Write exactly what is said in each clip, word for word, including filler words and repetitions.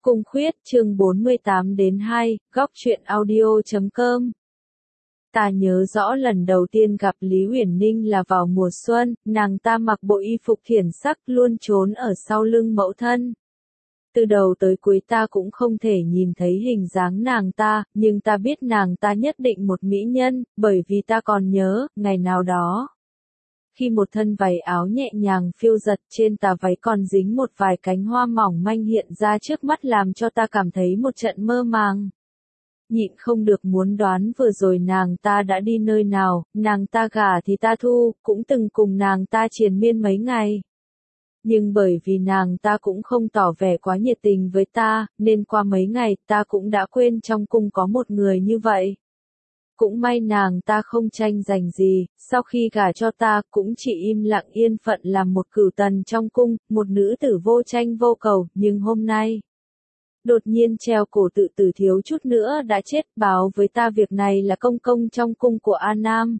Cung Khuyết chương bốn mươi tám đến hai, góc truyện audio chấm com. Ta nhớ rõ lần đầu tiên gặp Lý Uyển Ninh là vào mùa xuân, nàng ta mặc bộ y phục thiển sắc luôn trốn ở sau lưng mẫu thân. Từ đầu tới cuối ta cũng không thể nhìn thấy hình dáng nàng ta, nhưng ta biết nàng ta nhất định một mỹ nhân, bởi vì ta còn nhớ, ngày nào đó. Khi một thân váy áo nhẹ nhàng phiêu giật trên tà váy còn dính một vài cánh hoa mỏng manh hiện ra trước mắt làm cho ta cảm thấy một trận mơ màng. Nhịn không được muốn đoán vừa rồi nàng ta đã đi nơi nào, nàng ta gả thì ta thu, cũng từng cùng nàng ta triền miên mấy ngày. Nhưng bởi vì nàng ta cũng không tỏ vẻ quá nhiệt tình với ta, nên qua mấy ngày ta cũng đã quên trong cung có một người như vậy. Cũng may nàng ta không tranh giành gì, sau khi gả cho ta cũng chỉ im lặng yên phận làm một cửu tần trong cung, một nữ tử vô tranh vô cầu, nhưng hôm nay đột nhiên treo cổ tự tử thiếu chút nữa đã chết, báo với ta việc này là công công trong cung của An Nam.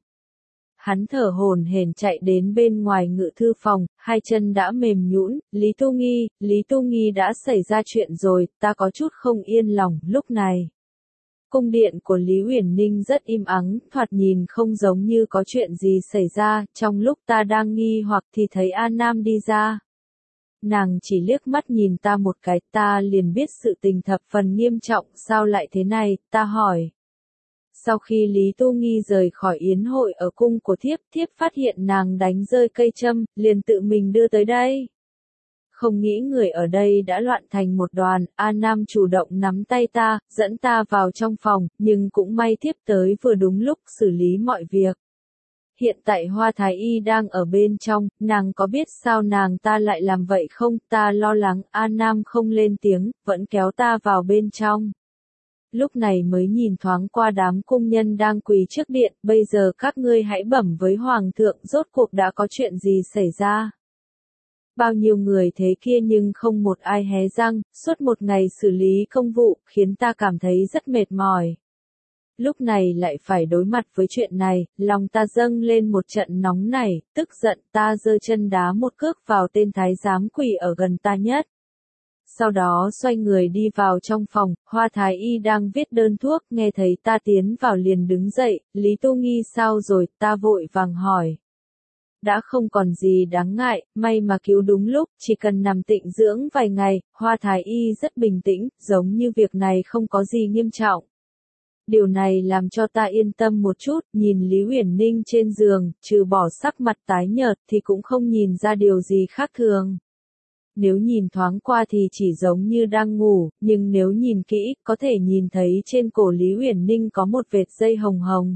Hắn thở hổn hển chạy đến bên ngoài ngự thư phòng, hai chân đã mềm nhũn. Lý Tu Nghi, Lý Tu Nghi đã xảy ra chuyện rồi, ta có chút không yên lòng. Lúc này cung điện của Lý Uyển Ninh rất im ắng, thoạt nhìn không giống như có chuyện gì xảy ra, trong lúc ta đang nghi hoặc thì thấy An Nam đi ra. Nàng chỉ liếc mắt nhìn ta một cái, ta liền biết sự tình thập phần nghiêm trọng, sao lại thế này, ta hỏi. Sau khi Lý Tu Nghi rời khỏi yến hội ở cung của thiếp, thiếp phát hiện nàng đánh rơi cây châm, liền tự mình đưa tới đây. Không nghĩ người ở đây đã loạn thành một đoàn, An Nam chủ động nắm tay ta, dẫn ta vào trong phòng, nhưng cũng may thiếp tới vừa đúng lúc xử lý mọi việc. Hiện tại Hoa Thái Y đang ở bên trong, nàng có biết sao nàng ta lại làm vậy không? Ta lo lắng, An Nam không lên tiếng, vẫn kéo ta vào bên trong. Lúc này mới nhìn thoáng qua đám cung nhân đang quỳ trước điện, bây giờ các ngươi hãy bẩm với Hoàng thượng rốt cuộc đã có chuyện gì xảy ra. Bao nhiêu người thế kia nhưng không một ai hé răng, suốt một ngày xử lý công vụ, khiến ta cảm thấy rất mệt mỏi. Lúc này lại phải đối mặt với chuyện này, lòng ta dâng lên một trận nóng nảy, tức giận ta giơ chân đá một cước vào tên thái giám quỳ ở gần ta nhất. Sau đó xoay người đi vào trong phòng, Hoa Thái Y đang viết đơn thuốc, nghe thấy ta tiến vào liền đứng dậy, Lý Tu Nghi sao rồi, ta vội vàng hỏi. Đã không còn gì đáng ngại, may mà cứu đúng lúc, chỉ cần nằm tịnh dưỡng vài ngày, Hoa Thái Y rất bình tĩnh, giống như việc này không có gì nghiêm trọng. Điều này làm cho ta yên tâm một chút, nhìn Lý Uyển Ninh trên giường, trừ bỏ sắc mặt tái nhợt thì cũng không nhìn ra điều gì khác thường. Nếu nhìn thoáng qua thì chỉ giống như đang ngủ, nhưng nếu nhìn kỹ, có thể nhìn thấy trên cổ Lý Uyển Ninh có một vệt dây hồng hồng.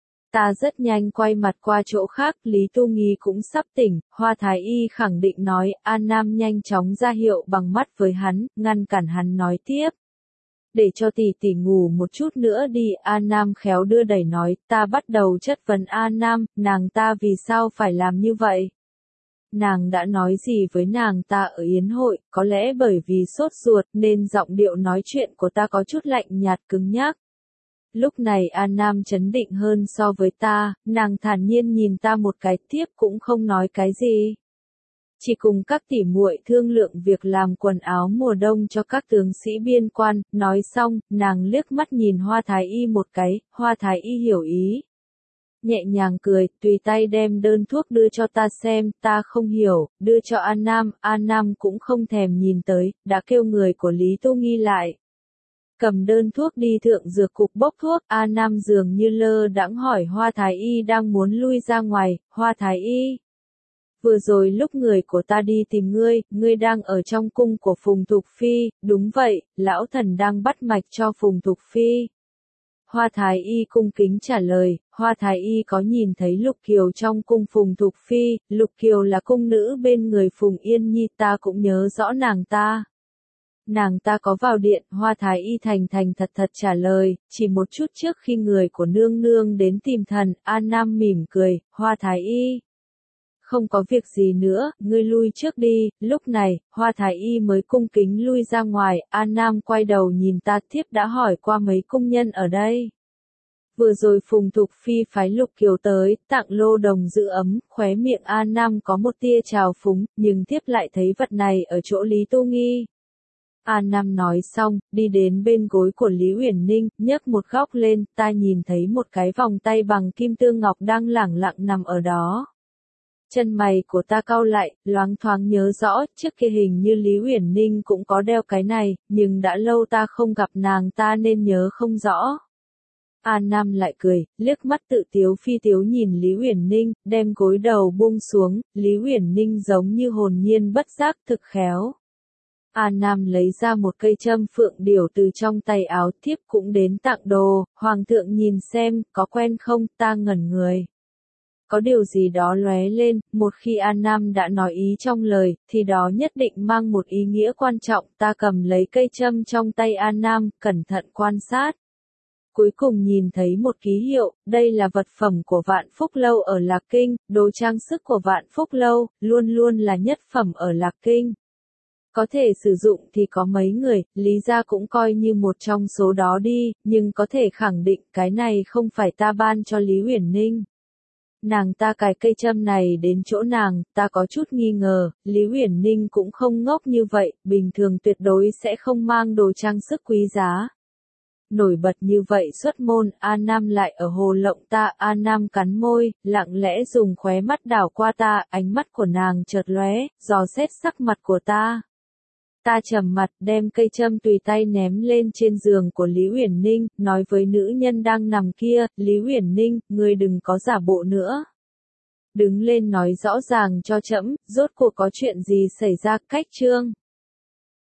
Ta rất nhanh quay mặt qua chỗ khác, Lý Tu Nghi cũng sắp tỉnh, Hoa Thái Y khẳng định nói, An Nam nhanh chóng ra hiệu bằng mắt với hắn, ngăn cản hắn nói tiếp. Để cho tỷ tỷ ngủ một chút nữa đi, An Nam khéo đưa đẩy nói, ta bắt đầu chất vấn An Nam, nàng ta vì sao phải làm như vậy? Nàng đã nói gì với nàng ta ở yến hội, có lẽ bởi vì sốt ruột nên giọng điệu nói chuyện của ta có chút lạnh nhạt cứng nhắc. Lúc này An Nam trấn định hơn so với ta, nàng thản nhiên nhìn ta một cái tiếp cũng không nói cái gì. Chỉ cùng các tỷ muội thương lượng việc làm quần áo mùa đông cho các tướng sĩ biên quan, nói xong, nàng liếc mắt nhìn Hoa Thái Y một cái, Hoa Thái Y hiểu ý. Nhẹ nhàng cười, tùy tay đem đơn thuốc đưa cho ta xem, ta không hiểu, đưa cho An Nam, An Nam cũng không thèm nhìn tới, đã kêu người của Lý Tu Nghi lại. Cầm đơn thuốc đi thượng dược cục bốc thuốc, An Nam dường như lơ đãng hỏi Hoa Thái Y đang muốn lui ra ngoài, Hoa Thái Y. Vừa rồi lúc người của ta đi tìm ngươi, ngươi đang ở trong cung của Phùng Thục Phi, đúng vậy, lão thần đang bắt mạch cho Phùng Thục Phi. Hoa Thái Y cung kính trả lời, Hoa Thái Y có nhìn thấy Lục Kiều trong cung Phùng Thục Phi, Lục Kiều là cung nữ bên người Phùng Yên Nhi, ta cũng nhớ rõ nàng ta. Nàng ta có vào điện, Hoa Thái Y thành thành thật thật trả lời, chỉ một chút trước khi người của nương nương đến tìm thần, An Nam mỉm cười, Hoa Thái Y. Không có việc gì nữa, ngươi lui trước đi, lúc này, Hoa Thái Y mới cung kính lui ra ngoài, An Nam quay đầu nhìn ta thiếp đã hỏi qua mấy cung nhân ở đây. Vừa rồi Phùng Thục Phi phái Lục Kiều tới, tặng lô đồng giữ ấm, khóe miệng An Nam có một tia trào phúng, nhưng thiếp lại thấy vật này ở chỗ Lý Tu Nghi. A Nam nói xong, đi đến bên gối của Lý Uyển Ninh, nhấc một góc lên, ta nhìn thấy một cái vòng tay bằng kim tương ngọc đang lẳng lặng nằm ở đó. Chân mày của ta cau lại, loáng thoáng nhớ rõ, trước kia hình như Lý Uyển Ninh cũng có đeo cái này, nhưng đã lâu ta không gặp nàng ta nên nhớ không rõ. A Nam lại cười, liếc mắt tự tiếu phi tiếu nhìn Lý Uyển Ninh, đem gối đầu buông xuống, Lý Uyển Ninh giống như hồn nhiên bất giác thực khéo. A Nam lấy ra một cây châm phượng điểu từ trong tay áo, thiếp cũng đến tặng đồ, hoàng thượng nhìn xem, có quen không, ta ngẩn người. Có điều gì đó lóe lên, một khi A Nam đã nói ý trong lời, thì đó nhất định mang một ý nghĩa quan trọng, ta cầm lấy cây châm trong tay A Nam, cẩn thận quan sát. Cuối cùng nhìn thấy một ký hiệu, đây là vật phẩm của Vạn Phúc Lâu ở Lạc Kinh, đồ trang sức của Vạn Phúc Lâu, luôn luôn là nhất phẩm ở Lạc Kinh. Có thể sử dụng thì có mấy người, Lý gia cũng coi như một trong số đó đi, nhưng có thể khẳng định cái này không phải ta ban cho Lý Uyển Ninh. Nàng ta cài cây châm này đến chỗ nàng, ta có chút nghi ngờ, Lý Uyển Ninh cũng không ngốc như vậy, bình thường tuyệt đối sẽ không mang đồ trang sức quý giá. Nổi bật như vậy xuất môn, A Nam lại ở hồ lộng ta, A Nam cắn môi, lặng lẽ dùng khóe mắt đảo qua ta, ánh mắt của nàng chợt lóe, dò xét sắc mặt của ta. Ta trầm mặt, đem cây châm tùy tay ném lên trên giường của Lý Uyển Ninh, nói với nữ nhân đang nằm kia, Lý Uyển Ninh, ngươi đừng có giả bộ nữa. Đứng lên nói rõ ràng cho trẫm, rốt cuộc có chuyện gì xảy ra, cách chương.